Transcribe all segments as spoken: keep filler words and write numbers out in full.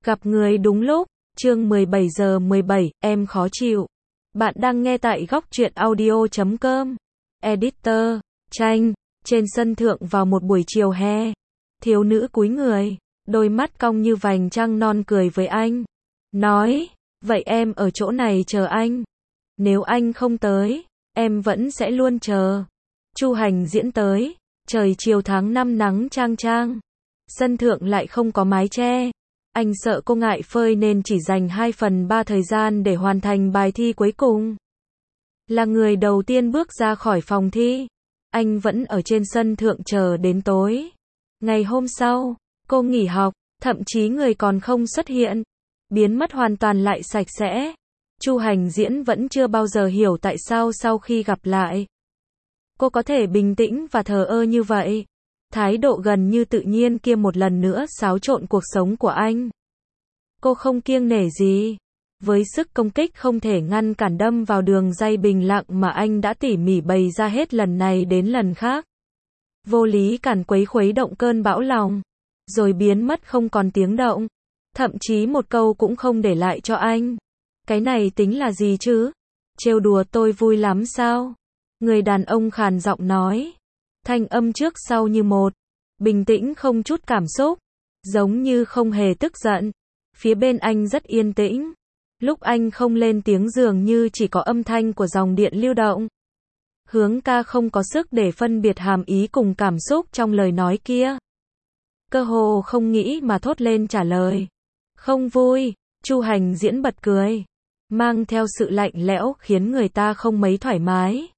Gặp người đúng lúc, chương mười bảy giờ mười bảy, em khó chịu. Bạn đang nghe tại góc truyện audio chấm com. Editor, tranh, trên sân thượng vào một buổi chiều hè. Thiếu nữ cúi người, đôi mắt cong như vành trăng non cười với anh. Nói, vậy em ở chỗ này chờ anh. Nếu anh không tới, em vẫn sẽ luôn chờ. Chu Hành diễn tới, trời chiều tháng năm nắng chang chang. Sân thượng lại không có mái che. Anh sợ cô ngại phơi nên chỉ dành hai phần ba thời gian để hoàn thành bài thi cuối cùng. Là người đầu tiên bước ra khỏi phòng thi, anh vẫn ở trên sân thượng chờ đến tối. Ngày hôm sau, cô nghỉ học, thậm chí người còn không xuất hiện, biến mất hoàn toàn lại sạch sẽ. Chu Hành diễn vẫn chưa bao giờ hiểu tại sao sau khi gặp lại, cô có thể bình tĩnh và thờ ơ như vậy. Thái độ gần như tự nhiên kia một lần nữa xáo trộn cuộc sống của anh. Cô không kiêng nể gì, với sức công kích không thể ngăn cản đâm vào đường ray bình lặng mà anh đã tỉ mỉ bày ra hết lần này đến lần khác. Vô lý cản quấy khuấy động cơn bão lòng, rồi biến mất không còn tiếng động. Thậm chí một câu cũng không để lại cho anh. Cái này tính là gì chứ? Trêu đùa tôi vui lắm sao? Người đàn ông khàn giọng nói. Thanh âm trước sau như một, bình tĩnh không chút cảm xúc, giống như không hề tức giận. Phía bên anh rất yên tĩnh. Lúc anh không lên tiếng dường như chỉ có âm thanh của dòng điện lưu động. Hướng ca không có sức để phân biệt hàm ý cùng cảm xúc trong lời nói kia. Cơ hồ không nghĩ mà thốt lên trả lời. Không vui. Chu Hành diễn bật cười, mang theo sự lạnh lẽo khiến người ta không mấy thoải mái.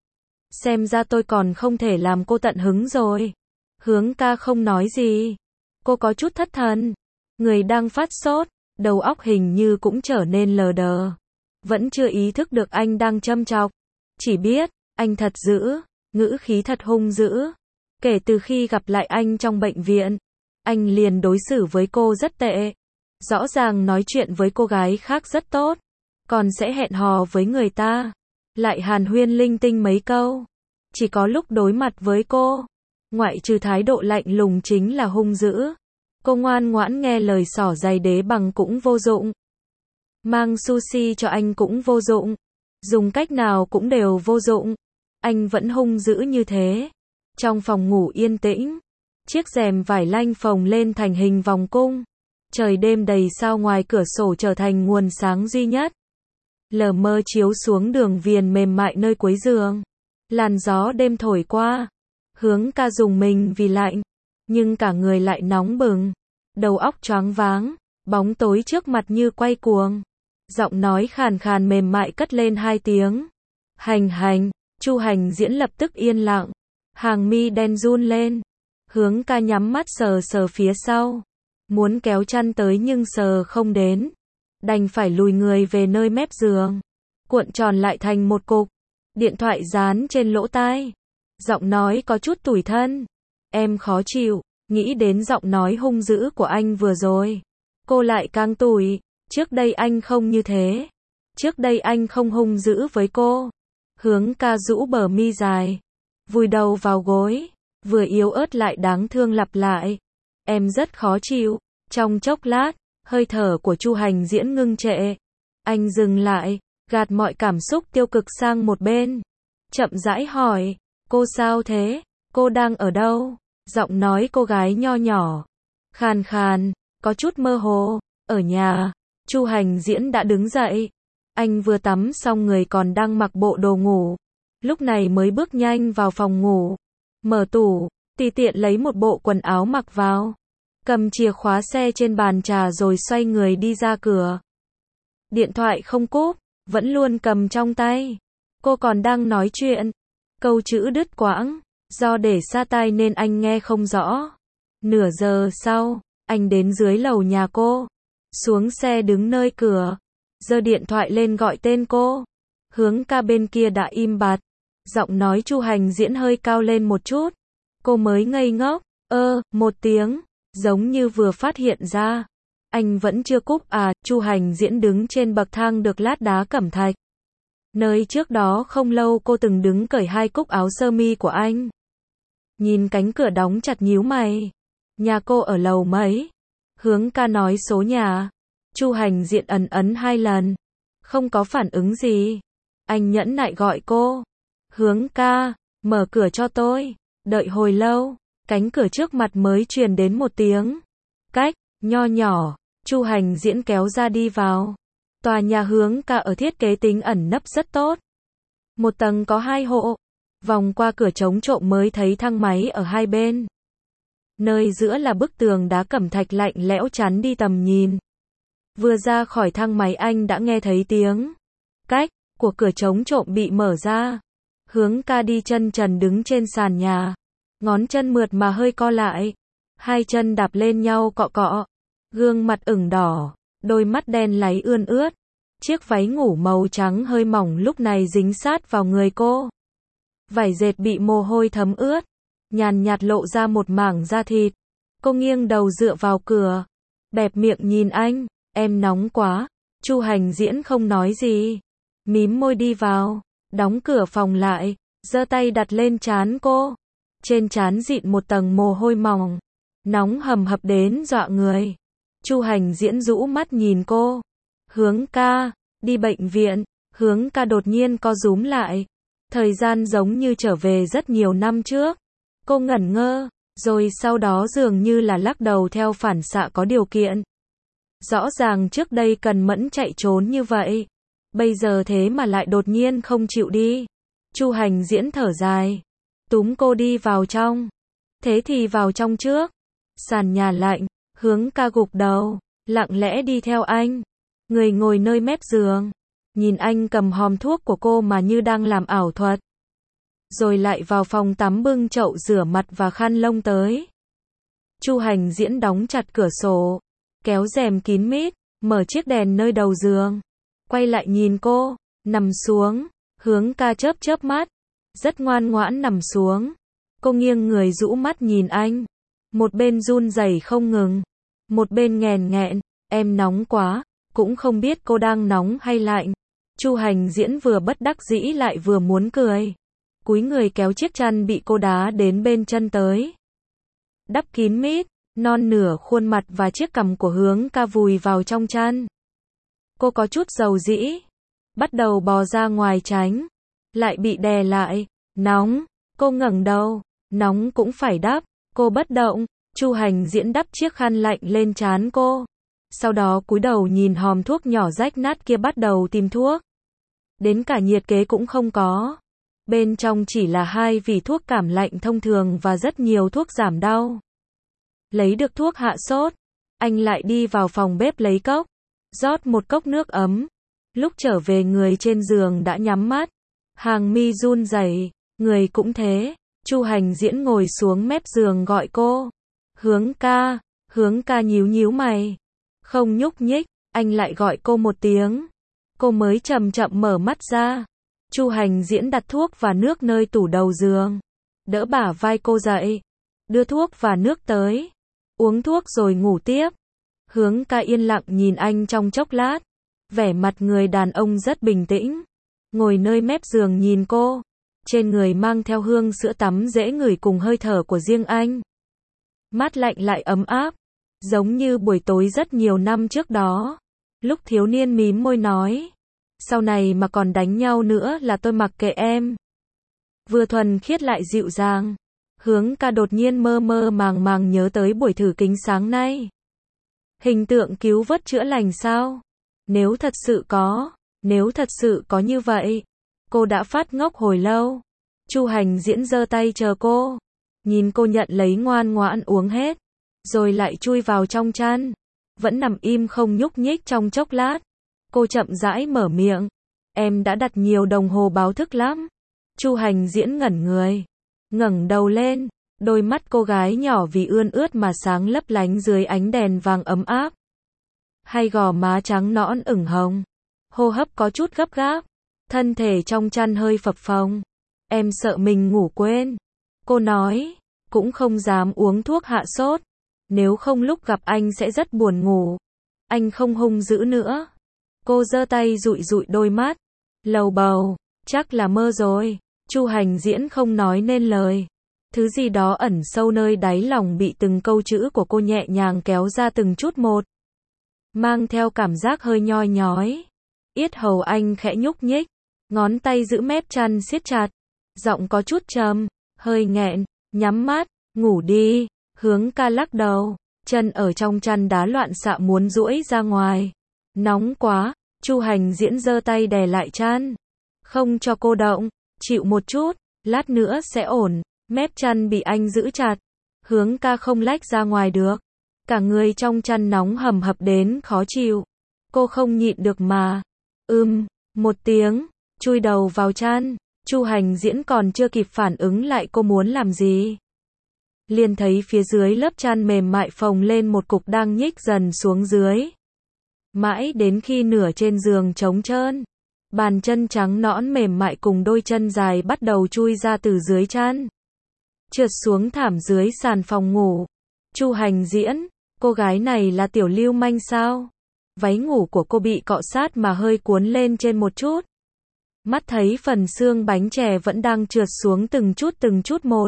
Xem ra tôi còn không thể làm cô tận hứng rồi. Hướng ca không nói gì. Cô có chút thất thần. Người đang phát sốt, đầu óc hình như cũng trở nên lờ đờ. Vẫn chưa ý thức được anh đang châm chọc. Chỉ biết, anh thật dữ, ngữ khí thật hung dữ. Kể từ khi gặp lại anh trong bệnh viện, anh liền đối xử với cô rất tệ. Rõ ràng nói chuyện với cô gái khác rất tốt, còn sẽ hẹn hò với người ta, lại hàn huyên linh tinh mấy câu. Chỉ có lúc đối mặt với cô, ngoại trừ thái độ lạnh lùng chính là hung dữ. Cô ngoan ngoãn nghe lời xỏ giày đế bằng cũng vô dụng. Mang sushi cho anh cũng vô dụng. Dùng cách nào cũng đều vô dụng. Anh vẫn hung dữ như thế. Trong phòng ngủ yên tĩnh, chiếc rèm vải lanh phồng lên thành hình vòng cung. Trời đêm đầy sao ngoài cửa sổ trở thành nguồn sáng duy nhất. Lờ mơ chiếu xuống đường viền mềm mại nơi cuối giường. Làn gió đêm thổi qua. Hướng ca dùng mình vì lạnh, nhưng cả người lại nóng bừng. Đầu óc choáng váng, bóng tối trước mặt như quay cuồng. Giọng nói khàn khàn mềm mại cất lên hai tiếng. Hành hành. Chu Hành diễn lập tức yên lặng. Hàng mi đen run lên. Hướng ca nhắm mắt sờ sờ phía sau. Muốn kéo chăn tới nhưng sờ không đến. Đành phải lùi người về nơi mép giường, cuộn tròn lại thành một cục. Điện thoại dán trên lỗ tai. Giọng nói có chút tủi thân. Em khó chịu. Nghĩ đến giọng nói hung dữ của anh vừa rồi, cô lại càng tủi. Trước đây anh không như thế. Trước đây anh không hung dữ với cô. Hướng ca rũ bờ mi dài, vùi đầu vào gối, vừa yếu ớt lại đáng thương lặp lại. Em rất khó chịu. Trong chốc lát, hơi thở của Chu Hành diễn ngưng trệ. Anh dừng lại, gạt mọi cảm xúc tiêu cực sang một bên. Chậm rãi hỏi, cô sao thế? Cô đang ở đâu? Giọng nói cô gái nho nhỏ, khàn khàn, có chút mơ hồ. Ở nhà. Chu Hành diễn đã đứng dậy. Anh vừa tắm xong người còn đang mặc bộ đồ ngủ. Lúc này mới bước nhanh vào phòng ngủ. Mở tủ, tùy tiện lấy một bộ quần áo mặc vào. Cầm chìa khóa xe trên bàn trà rồi xoay người đi ra cửa. Điện thoại không cúp, vẫn luôn cầm trong tay. Cô còn đang nói chuyện. Câu chữ đứt quãng, do để xa tai nên anh nghe không rõ. Nửa giờ sau, anh đến dưới lầu nhà cô. Xuống xe đứng nơi cửa, giơ điện thoại lên gọi tên cô. Hướng ca bên kia đã im bặt. Giọng nói Chu Hành diễn hơi cao lên một chút. Cô mới ngây ngốc, ơ, một tiếng. Giống như vừa phát hiện ra. Anh vẫn chưa cúp à? Chu Hành diễn đứng trên bậc thang được lát đá cẩm thạch. Nơi trước đó không lâu cô từng đứng cởi hai cúc áo sơ mi của anh. Nhìn cánh cửa đóng chặt nhíu mày. Nhà cô ở lầu mấy? Hướng ca nói số nhà. Chu Hành Diễn ấn ấn hai lần. Không có phản ứng gì. Anh nhẫn nại gọi cô. Hướng ca, mở cửa cho tôi. Đợi hồi lâu, cánh cửa trước mặt mới truyền đến một tiếng cách nho nhỏ. Chu Hành Diễn kéo ra đi vào. Tòa nhà Hướng ca ở thiết kế tính ẩn nấp rất tốt. Một tầng có hai hộ. Vòng qua cửa chống trộm mới thấy thang máy ở hai bên. Nơi giữa là bức tường đá cẩm thạch lạnh lẽo chắn đi tầm nhìn. Vừa ra khỏi thang máy anh đã nghe thấy tiếng cách của cửa chống trộm bị mở ra. Hướng ca đi chân trần đứng trên sàn nhà. Ngón chân mượt mà hơi co lại. Hai chân đạp lên nhau cọ cọ. Gương mặt ửng đỏ. Đôi mắt đen láy ươn ướt. Chiếc váy ngủ màu trắng hơi mỏng lúc này dính sát vào người cô. Vải dệt bị mồ hôi thấm ướt. Nhàn nhạt lộ ra một mảng da thịt. Cô nghiêng đầu dựa vào cửa. Bẹp miệng nhìn anh. Em nóng quá. Chu Hành Diễn không nói gì. Mím môi đi vào. Đóng cửa phòng lại. Giơ tay đặt lên trán cô. Trên trán dịn một tầng mồ hôi mỏng. Nóng hầm hập đến dọa người. Chu Hành Diễn rũ mắt nhìn cô. Hướng ca, đi bệnh viện. Hướng ca đột nhiên co rúm lại. Thời gian giống như trở về rất nhiều năm trước. Cô ngẩn ngơ, rồi sau đó dường như là lắc đầu theo phản xạ có điều kiện. Rõ ràng trước đây cần mẫn chạy trốn như vậy. Bây giờ thế mà lại đột nhiên không chịu đi. Chu Hành Diễn thở dài. Túm cô đi vào trong. Thế thì vào trong trước. Sàn nhà lạnh, Hướng ca gục đầu, lặng lẽ đi theo anh. Người ngồi nơi mép giường. Nhìn anh cầm hòm thuốc của cô mà như đang làm ảo thuật. Rồi lại vào phòng tắm bưng chậu rửa mặt và khăn lông tới. Chu Hành Diễn đóng chặt cửa sổ. Kéo rèm kín mít, mở chiếc đèn nơi đầu giường. Quay lại nhìn cô, nằm xuống. Hướng ca chớp chớp mắt. Rất ngoan ngoãn nằm xuống. Cô nghiêng người rũ mắt nhìn anh. Một bên run rẩy không ngừng. Một bên nghèn nghẹn, em nóng quá. Cũng không biết cô đang nóng hay lạnh. Chu Hành Diễn vừa bất đắc dĩ lại vừa muốn cười. Cúi người kéo chiếc chăn bị cô đá đến bên chân tới. Đắp kín mít, non nửa khuôn mặt và chiếc cằm của Hướng ca vùi vào trong chăn. Cô có chút dầu dĩ. Bắt đầu bò ra ngoài tránh. Lại bị đè lại. Nóng. Cô ngẩng đầu. Nóng cũng phải đắp. Cô bất động. Chu Hành Diễn đắp chiếc khăn lạnh lên trán cô. Sau đó cúi đầu nhìn hòm thuốc nhỏ rách nát kia bắt đầu tìm thuốc. Đến cả nhiệt kế cũng không có. Bên trong chỉ là hai vỉ thuốc cảm lạnh thông thường và rất nhiều thuốc giảm đau. Lấy được thuốc hạ sốt. Anh lại đi vào phòng bếp lấy cốc. Rót một cốc nước ấm. Lúc trở về người trên giường đã nhắm mắt. Hàng mi run rẩy, người cũng thế. Chu Hành Diễn ngồi xuống mép giường gọi cô. Hướng ca. Hướng ca nhíu nhíu mày. Không nhúc nhích. Anh lại gọi cô một tiếng. Cô mới chậm chậm mở mắt ra. Chu Hành Diễn đặt thuốc và nước nơi tủ đầu giường. Đỡ bả vai cô dậy. Đưa thuốc và nước tới. Uống thuốc rồi ngủ tiếp. Hướng ca yên lặng nhìn anh trong chốc lát. Vẻ mặt người đàn ông rất bình tĩnh. Ngồi nơi mép giường nhìn cô. Trên người mang theo hương sữa tắm dễ ngửi cùng hơi thở của riêng anh. Mát lạnh lại ấm áp. Giống như buổi tối rất nhiều năm trước đó. Lúc thiếu niên mím môi nói. Sau này mà còn đánh nhau nữa là tôi mặc kệ em. Vừa thuần khiết lại dịu dàng. Hướng ca đột nhiên mơ mơ màng màng nhớ tới buổi thử kính sáng nay. Hình tượng cứu vớt chữa lành sao? Nếu thật sự có, nếu thật sự có như vậy, cô đã phát ngốc hồi lâu. Chu Hành Diễn giơ tay chờ cô, nhìn cô nhận lấy ngoan ngoãn uống hết, rồi lại chui vào trong chăn, vẫn nằm im không nhúc nhích trong chốc lát. Cô chậm rãi mở miệng, em đã đặt nhiều đồng hồ báo thức lắm. Chu Hành Diễn ngẩn người, ngẩng đầu lên, đôi mắt cô gái nhỏ vì ươn ướt mà sáng lấp lánh dưới ánh đèn vàng ấm áp. Hai gò má trắng nõn ửng hồng, hô hấp có chút gấp gáp, thân thể trong chăn hơi phập phồng. Em sợ mình ngủ quên. Cô nói, cũng không dám uống thuốc hạ sốt. Nếu không lúc gặp anh sẽ rất buồn ngủ. Anh không hung dữ nữa. Cô giơ tay dụi dụi đôi mắt, lầu bầu, chắc là mơ rồi. Chu Hành Diễn không nói nên lời. Thứ gì đó ẩn sâu nơi đáy lòng bị từng câu chữ của cô nhẹ nhàng kéo ra từng chút một. Mang theo cảm giác hơi nhoi nhói. Yết hầu anh khẽ nhúc nhích. Ngón tay giữ mép chăn siết chặt. Giọng có chút trầm, hơi nghẹn, nhắm mắt, ngủ đi. Hướng ca lắc đầu. Chân ở trong chăn đá loạn xạ muốn duỗi ra ngoài. Nóng quá. Chu Hành Diễn giơ tay đè lại chăn. Không cho cô động. Chịu một chút. Lát nữa sẽ ổn. Mép chăn bị anh giữ chặt. Hướng ca không lách ra ngoài được. Cả người trong chăn nóng hầm hập đến khó chịu. Cô không nhịn được mà. Ưm, một tiếng, chui đầu vào chăn. Chu Hành Diễn còn chưa kịp phản ứng lại cô muốn làm gì. Liền thấy phía dưới lớp chăn mềm mại phồng lên một cục đang nhích dần xuống dưới. Mãi đến khi nửa trên giường trống trơn. Bàn chân trắng nõn mềm mại cùng đôi chân dài bắt đầu chui ra từ dưới chăn. Trượt xuống thảm dưới sàn phòng ngủ. Chu Hành Diễn, cô gái này là tiểu lưu manh sao? Váy ngủ của cô bị cọ sát mà hơi cuốn lên trên một chút. Mắt thấy phần xương bánh chè vẫn đang trượt xuống từng chút từng chút một.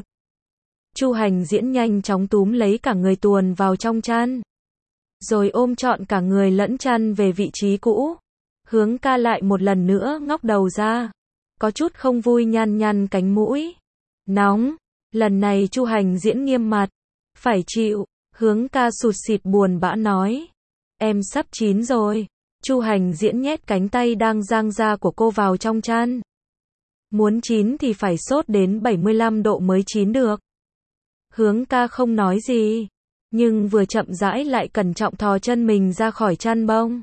Chu Hành Diễn nhanh chóng túm lấy cả người tuồn vào trong chăn. Rồi ôm trọn cả người lẫn chăn về vị trí cũ. Hướng ca lại một lần nữa ngóc đầu ra. Có chút không vui nhăn nhăn cánh mũi. Nóng. Lần này Chu Hành Diễn nghiêm mặt. Phải chịu. Hướng ca sụt sịt buồn bã nói. Em sắp chín rồi. Chu Hành Diễn nhét cánh tay đang dang ra của cô vào trong chăn. Muốn chín thì phải sốt đến bảy mươi lăm độ mới chín được. Hướng ca không nói gì. Nhưng vừa chậm rãi lại cẩn trọng thò chân mình ra khỏi chăn bông.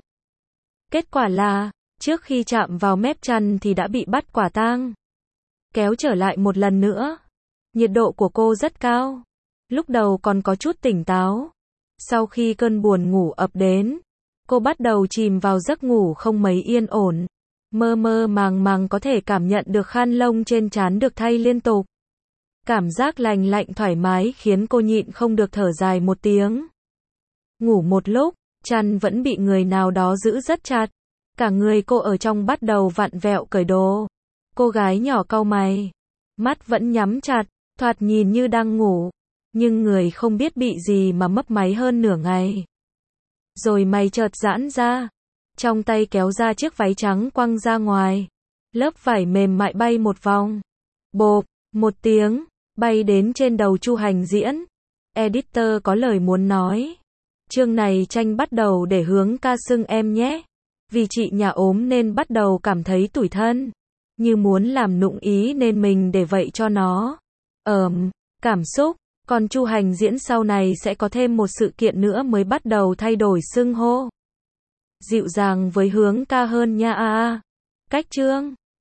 Kết quả là, trước khi chạm vào mép chăn thì đã bị bắt quả tang. Kéo trở lại một lần nữa. Nhiệt độ của cô rất cao. Lúc đầu còn có chút tỉnh táo. Sau khi cơn buồn ngủ ập đến, cô bắt đầu chìm vào giấc ngủ không mấy yên ổn. Mơ mơ màng màng có thể cảm nhận được khăn lông trên trán được thay liên tục. Cảm giác lành lạnh thoải mái khiến cô nhịn không được thở dài một tiếng. Ngủ một lúc, chăn vẫn bị người nào đó giữ rất chặt. Cả người cô ở trong bắt đầu vặn vẹo cởi đồ. Cô gái nhỏ cau mày. Mắt vẫn nhắm chặt, thoạt nhìn như đang ngủ. Nhưng người không biết bị gì mà mấp máy hơn nửa ngày. Rồi mày chợt giãn ra. Trong tay kéo ra chiếc váy trắng quăng ra ngoài. Lớp vải mềm mại bay một vòng. Bộp, một tiếng, bay đến trên đầu Chu Hành Diễn. Editor có lời muốn nói. Chương này tranh bắt đầu để Hướng ca xưng em nhé. Vì chị nhà ốm nên bắt đầu cảm thấy tủi thân. Như muốn làm nụng ý nên mình để vậy cho nó. Ờm, cảm xúc. Còn Chu Hành Diễn sau này sẽ có thêm một sự kiện nữa mới bắt đầu thay đổi xưng hô. Dịu dàng với Hướng ca hơn nha a. Cách chương